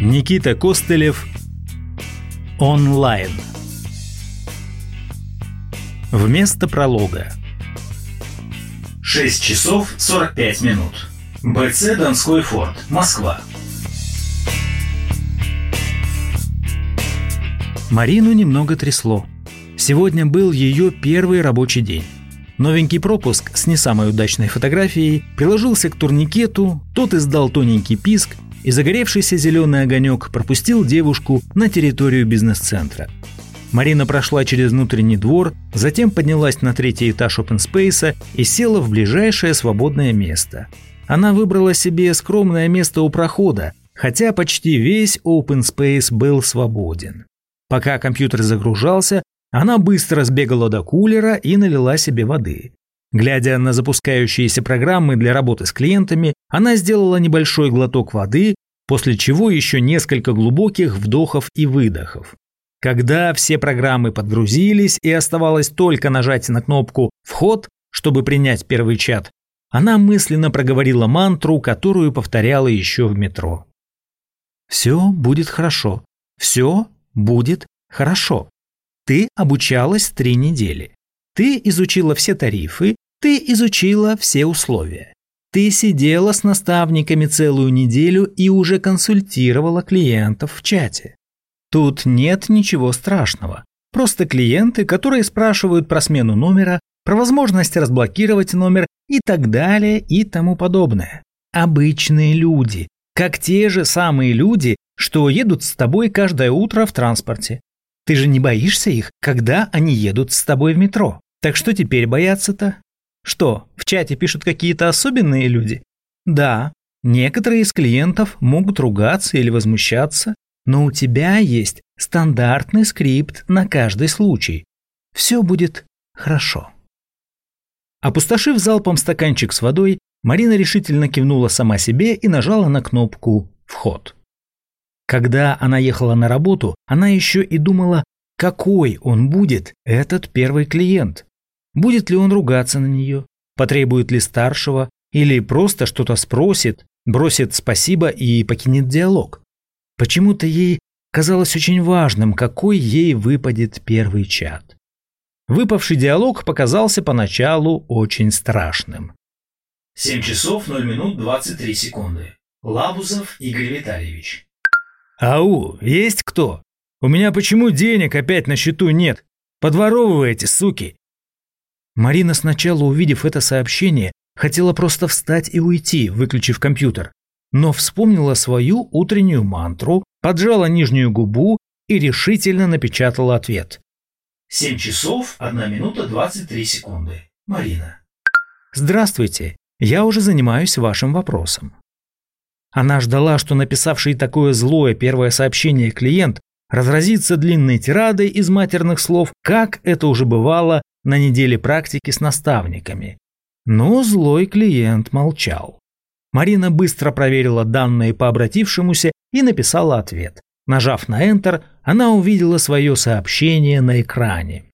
Никита Костылев. Онлайн. Вместо пролога. 6 часов 45 минут. БЦ «Донской форт», Москва. Марину немного трясло. Сегодня был ее первый рабочий день. Новенький пропуск с не самой удачной фотографией приложился к турникету, тот издал тоненький писк, и загоревшийся зеленый огонек пропустил девушку на территорию бизнес-центра. Марина прошла через внутренний двор, затем поднялась на 3-й этаж Open Space и села в ближайшее свободное место. Она выбрала себе скромное место у прохода, хотя почти весь Open Space был свободен. Пока компьютер загружался, она быстро сбегала до кулера и налила себе воды. Глядя на запускающиеся программы для работы с клиентами, она сделала небольшой глоток воды, после чего еще несколько глубоких вдохов и выдохов. Когда все программы подгрузились и оставалось только нажать на кнопку «Вход», чтобы принять первый чат, она мысленно проговорила мантру, которую повторяла еще в метро. «Все будет хорошо. Все будет хорошо. Ты обучалась 3 недели. Ты изучила все тарифы, ты изучила все условия. Ты сидела с наставниками целую неделю и уже консультировала клиентов в чате. Тут нет ничего страшного. Просто клиенты, которые спрашивают про смену номера, про возможность разблокировать номер и так далее и тому подобное. Обычные люди, как те же самые люди, что едут с тобой каждое утро в транспорте. Ты же не боишься их, когда они едут с тобой в метро. Так что теперь бояться-то? Что, в чате пишут какие-то особенные люди? Да, некоторые из клиентов могут ругаться или возмущаться, но у тебя есть стандартный скрипт на каждый случай. Все будет хорошо. Опустошив залпом стаканчик с водой, Марина решительно кивнула сама себе и нажала на кнопку «Вход». Когда она ехала на работу, она еще и думала, какой он будет, этот первый клиент. Будет ли он ругаться на нее, потребует ли старшего, или просто что-то спросит, бросит спасибо и покинет диалог. Почему-то ей казалось очень важным, какой ей выпадет первый чат. Выпавший диалог показался поначалу очень страшным. 7 часов 0 минут 23 секунды. Лабузов Игорь Витальевич. «Ау, есть кто? У меня почему денег опять на счету нет? Подворовываете, суки!» Марина, сначала увидев это сообщение, хотела просто встать и уйти, выключив компьютер, но вспомнила свою утреннюю мантру, поджала нижнюю губу и решительно напечатала ответ. 7 часов 1 минута 23 секунды. Марина. «Здравствуйте, я уже занимаюсь вашим вопросом». Она ждала, что написавший такое злое первое сообщение клиент разразится длинной тирадой из матерных слов, как это уже бывало на неделе практики с наставниками. Но злой клиент молчал. Марина быстро проверила данные по обратившемуся и написала ответ. Нажав на Enter, она увидела свое сообщение на экране.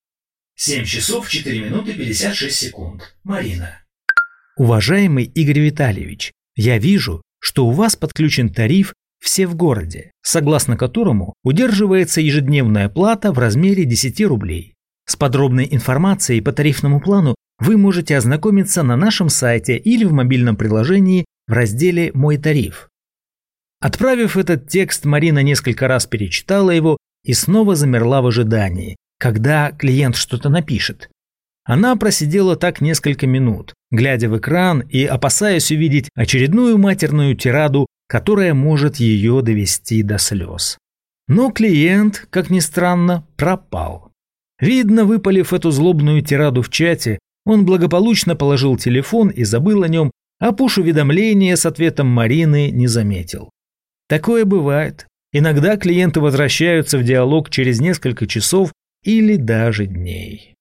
7 часов 4 минуты 56 секунд. Марина. «Уважаемый Игорь Витальевич, я вижу, что у вас подключен тариф «Все в городе», согласно которому удерживается ежедневная плата в размере 10 рублей. С подробной информацией по тарифному плану вы можете ознакомиться на нашем сайте или в мобильном приложении в разделе «Мой тариф». Отправив этот текст, Марина несколько раз перечитала его и снова замерла в ожидании, когда клиент что-то напишет. Она просидела так несколько минут, глядя в экран и опасаясь увидеть очередную матерную тираду, которая может ее довести до слез. Но клиент, как ни странно, пропал. Видно, выпалив эту злобную тираду в чате, он благополучно положил телефон и забыл о нем, а пуш-уведомления с ответом Марины не заметил. Такое бывает. Иногда клиенты возвращаются в диалог через несколько часов или даже дней.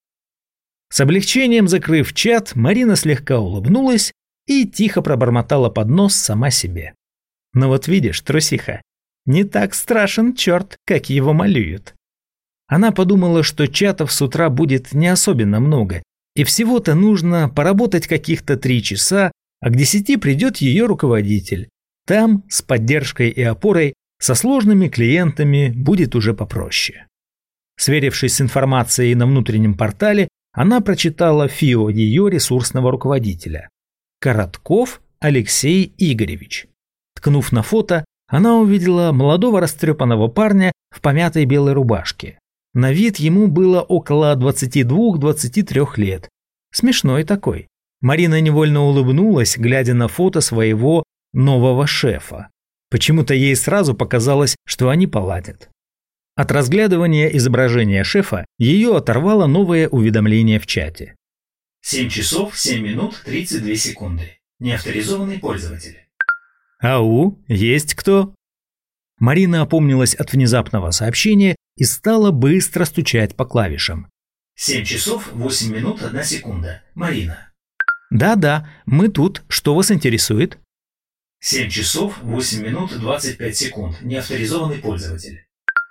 С облегчением закрыв чат, Марина слегка улыбнулась и тихо пробормотала под нос сама себе. «Ну вот видишь, трусиха, не так страшен черт, как его малюют». Она подумала, что чатов с утра будет не особенно много, и всего-то нужно поработать каких-то 3 часа, а к 10 придет ее руководитель. Там, с поддержкой и опорой, Со сложными клиентами будет уже попроще. Сверившись с информацией на внутреннем портале, она прочитала ФИО ее ресурсного руководителя. Коротков Алексей Игоревич. Ткнув на фото, она увидела молодого растрепанного парня в помятой белой рубашке. На вид ему было около 22-23 лет. Смешной такой. Марина невольно улыбнулась, глядя на фото своего нового шефа. Почему-то ей сразу показалось, что они поладят. От разглядывания изображения шефа ее оторвало новое уведомление в чате. 7 часов 7 минут 32 секунды. Неавторизованный пользователь. «Ау, есть кто?» Марина опомнилась от внезапного сообщения и стала быстро стучать по клавишам. 7 часов 8 минут 1 секунда. Марина. «Да-да, мы тут. Что вас интересует?» 7 часов 8 минут 25 секунд. Неавторизованный пользователь.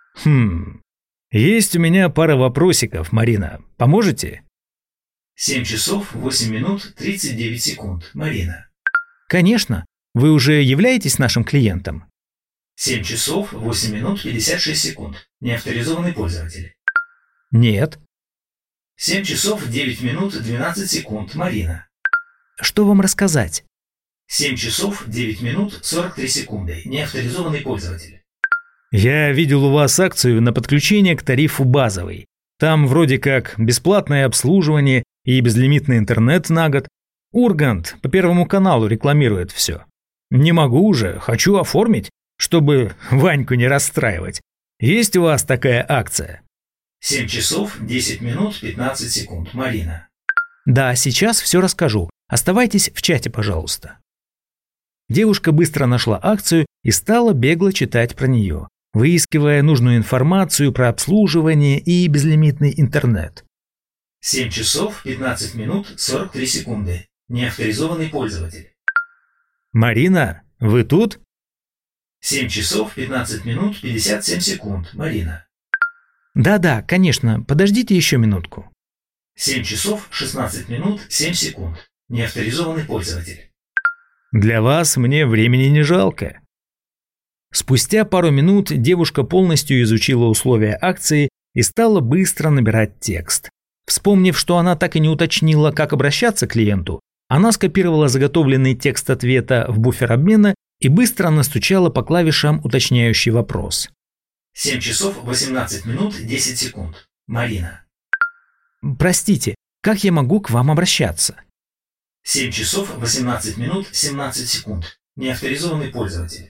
Есть у меня пара вопросиков, Марина. Поможете? 7 часов 8 минут 39 секунд. Марина. Конечно. Вы уже являетесь нашим клиентом? 7 часов 8 минут 56 секунд. Неавторизованный пользователь. Нет. 7 часов 9 минут 12 секунд. Марина. Что вам рассказать? 7 часов 9 минут 43 секунды. Неавторизованный пользователь. Я видел у вас акцию на подключение к тарифу базовый. Там вроде как бесплатное обслуживание и безлимитный интернет на год. Ургант по Первому каналу рекламирует все. Не могу уже, хочу оформить, чтобы Ваньку не расстраивать. Есть у вас такая акция? 7 часов 10 минут 15 секунд. Марина. Да, сейчас все расскажу. Оставайтесь в чате, пожалуйста. Девушка быстро нашла акцию и стала бегло читать про нее, выискивая нужную информацию про обслуживание и безлимитный интернет. 7 часов 15 минут 43 секунды. Неавторизованный пользователь. Марина, вы тут? 7 часов 15 минут 57 секунд. Марина. Да-да, конечно, подождите еще минутку. 7 часов 16 минут 7 секунд. Неавторизованный пользователь. Для вас мне времени не жалко. Спустя пару минут девушка полностью изучила условия акции и стала быстро набирать текст. Вспомнив, что она так и не уточнила, как обращаться к клиенту, она скопировала заготовленный текст ответа в буфер обмена и быстро настучала по клавишам уточняющий вопрос. 7 часов 18 минут 10 секунд. Марина. Простите, как я могу к вам обращаться? 7 часов 18 минут 17 секунд. Неавторизованный пользователь.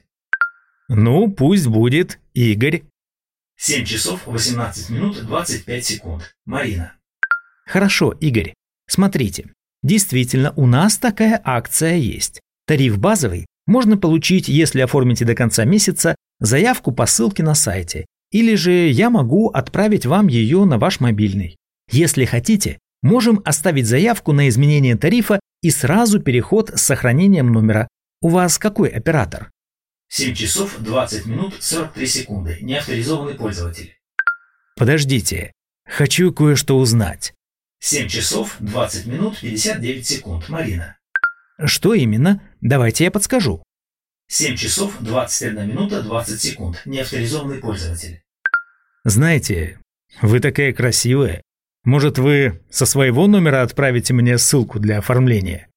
Ну, пусть будет Игорь. 7 часов 18 минут 25 секунд. Марина. Хорошо, Игорь. Смотрите, действительно, у нас такая акция есть. Тариф базовый можно получить, если оформите до конца месяца заявку по ссылке на сайте, или же я могу отправить вам ее на ваш мобильный. Если хотите, можем оставить заявку на изменение тарифа и сразу переход с сохранением номера. У вас какой оператор? 7 часов 20 минут 43 секунды. Неавторизованный пользователь. Подождите, хочу кое-что узнать. 7 часов 20 минут 59 секунд. Марина. Что именно? Давайте я подскажу. 7 часов 21 минута 20 секунд. Неавторизованный пользователь. Знаете, вы такая красивая. Может, вы со своего номера отправите мне ссылку для оформления?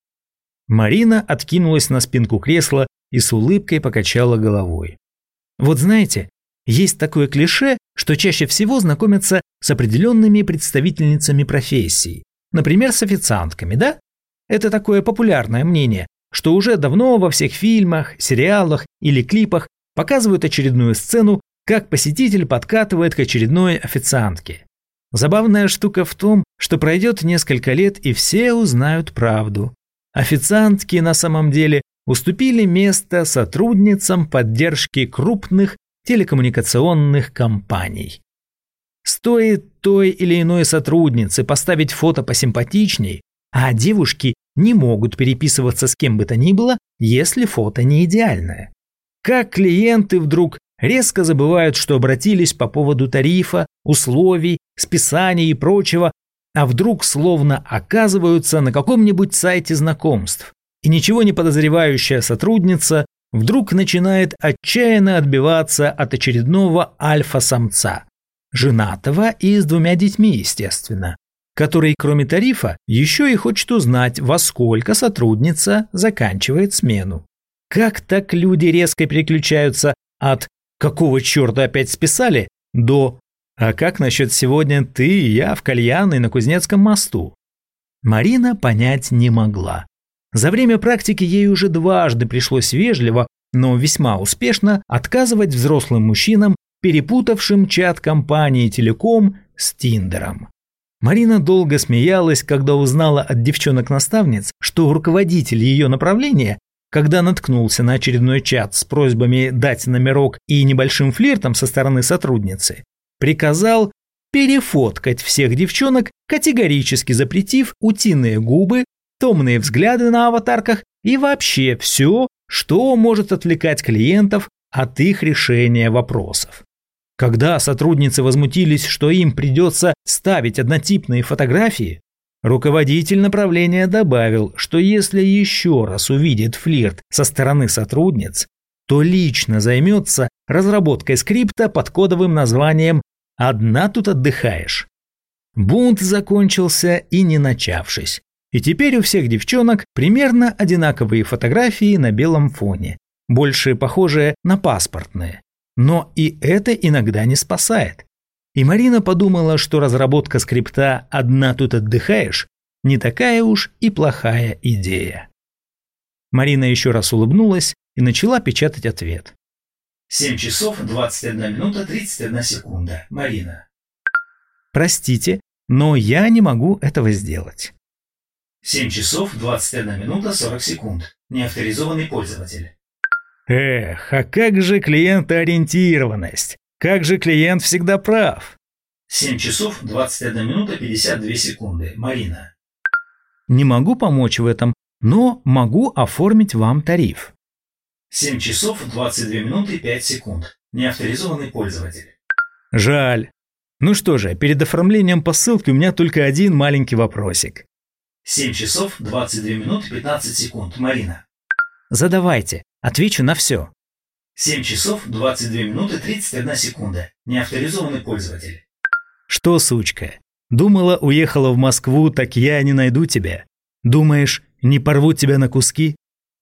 Марина откинулась на спинку кресла и с улыбкой покачала головой. Вот знаете, есть такое клише, что чаще всего знакомятся с определенными представительницами профессий. Например, с официантками, да? Это такое популярное мнение, что уже давно во всех фильмах, сериалах или клипах показывают очередную сцену, как посетитель подкатывает к очередной официантке. Забавная штука в том, что пройдет несколько лет и все узнают правду. Официантки на самом деле уступили место сотрудницам поддержки крупных телекоммуникационных компаний. Стоит той или иной сотруднице поставить фото посимпатичней, а девушки не могут переписываться с кем бы то ни было, если фото не идеальное. Как клиенты вдруг резко забывают, что обратились по поводу тарифа, условий, списания и прочего, а вдруг словно оказываются на каком-нибудь сайте знакомств, и ничего не подозревающая сотрудница вдруг начинает отчаянно отбиваться от очередного альфа-самца, женатого и с 2 детьми, естественно, который, кроме тарифа, еще и хочет узнать, во сколько сотрудница заканчивает смену. Как так люди резко переключаются от «какого черта опять списали?» до «а как насчет сегодня ты и я в кальянной на Кузнецком мосту?» Марина понять не могла. За время практики ей уже дважды пришлось вежливо, но весьма успешно отказывать взрослым мужчинам, перепутавшим чат компании «Телеком» с Тиндером. Марина долго смеялась, когда узнала от девчонок-наставниц, что руководитель ее направления, когда наткнулся на очередной чат с просьбами дать номерок и небольшим флиртом со стороны сотрудницы, приказал перефоткать всех девчонок, категорически запретив утиные губы, томные взгляды на аватарках и вообще все, что может отвлекать клиентов от их решения вопросов. Когда сотрудницы возмутились, что им придется ставить однотипные фотографии, руководитель направления добавил, что если еще раз увидит флирт со стороны сотрудниц, то лично займется разработкой скрипта под кодовым названием «Одна тут отдыхаешь». Бунт закончился и не начавшись. И теперь у всех девчонок примерно одинаковые фотографии на белом фоне, больше похожие на паспортные. Но и это иногда не спасает. И Марина подумала, что разработка скрипта «Одна тут отдыхаешь» не такая уж и плохая идея. Марина еще раз улыбнулась и начала печатать ответ. 7 часов 21 минута 31 секунда. Марина. Простите, но я не могу этого сделать. 7 часов 21 минута 40 секунд. Неавторизованный пользователь. Эх, а как же клиентоориентированность? Как же клиент всегда прав? 7 часов 21 минута 52 секунды. Марина. Не могу помочь в этом, но могу оформить вам тариф. 7 часов 22 минуты 5 секунд. Неавторизованный пользователь. Жаль. Ну что же, перед оформлением посылки у меня только один маленький вопросик. 7 часов 22 минуты 15 секунд. Марина. Задавайте, отвечу на все. 7 часов 22 минуты 31 секунда. Неавторизованный пользователь. Что, сучка, думала, уехала в Москву, так я не найду тебя? Думаешь, не порву тебя на куски?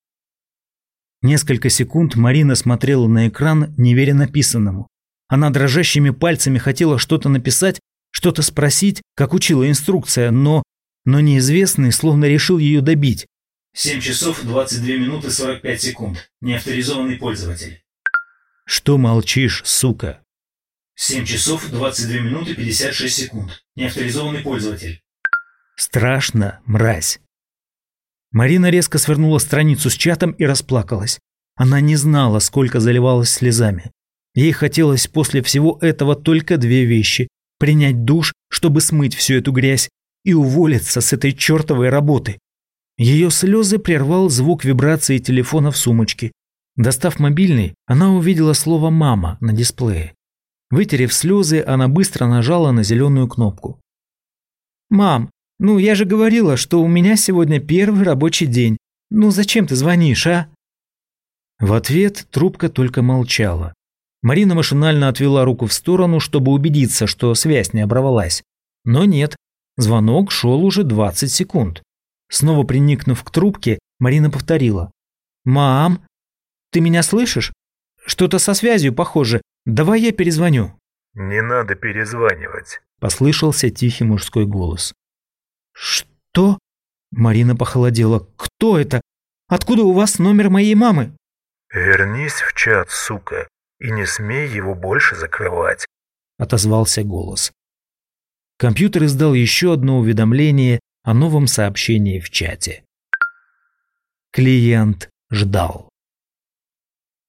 Несколько секунд Марина смотрела на экран, не веря написанному. Она дрожащими пальцами хотела что-то написать, что-то спросить, как учила инструкция, но неизвестный словно решил ее добить. 7 часов 22 минуты 45 секунд. Неавторизованный пользователь. Что молчишь, сука? 7 часов 22 минуты 56 секунд. Неавторизованный пользователь. Страшно, мразь. Марина резко свернула страницу с чатом и расплакалась. Она не знала, сколько заливалась слезами. Ей хотелось после всего этого только 2 вещи: принять душ, чтобы смыть всю эту грязь, и уволиться с этой чертовой работы. Ее слезы прервал звук вибрации телефона в сумочке. Достав мобильный, она увидела слово «мама» на дисплее. Вытерев слезы, она быстро нажала на зеленую кнопку. «Мам, ну я же говорила, что у меня сегодня первый рабочий день. Ну зачем ты звонишь, а?» В ответ трубка только молчала. Марина машинально отвела руку в сторону, чтобы убедиться, что связь не оборвалась. Но нет, звонок шел уже 20 секунд. Снова приникнув к трубке, Марина повторила. «Мам, ты меня слышишь? Что-то со связью похоже. Давай я перезвоню». «Не надо перезванивать», – послышался тихий мужской голос. «Что?» – Марина похолодела. «Кто это? Откуда у вас номер моей мамы?» «Вернись в чат, сука, и не смей его больше закрывать», – отозвался голос. Компьютер издал еще одно уведомление о новом сообщении в чате. Клиент ждал.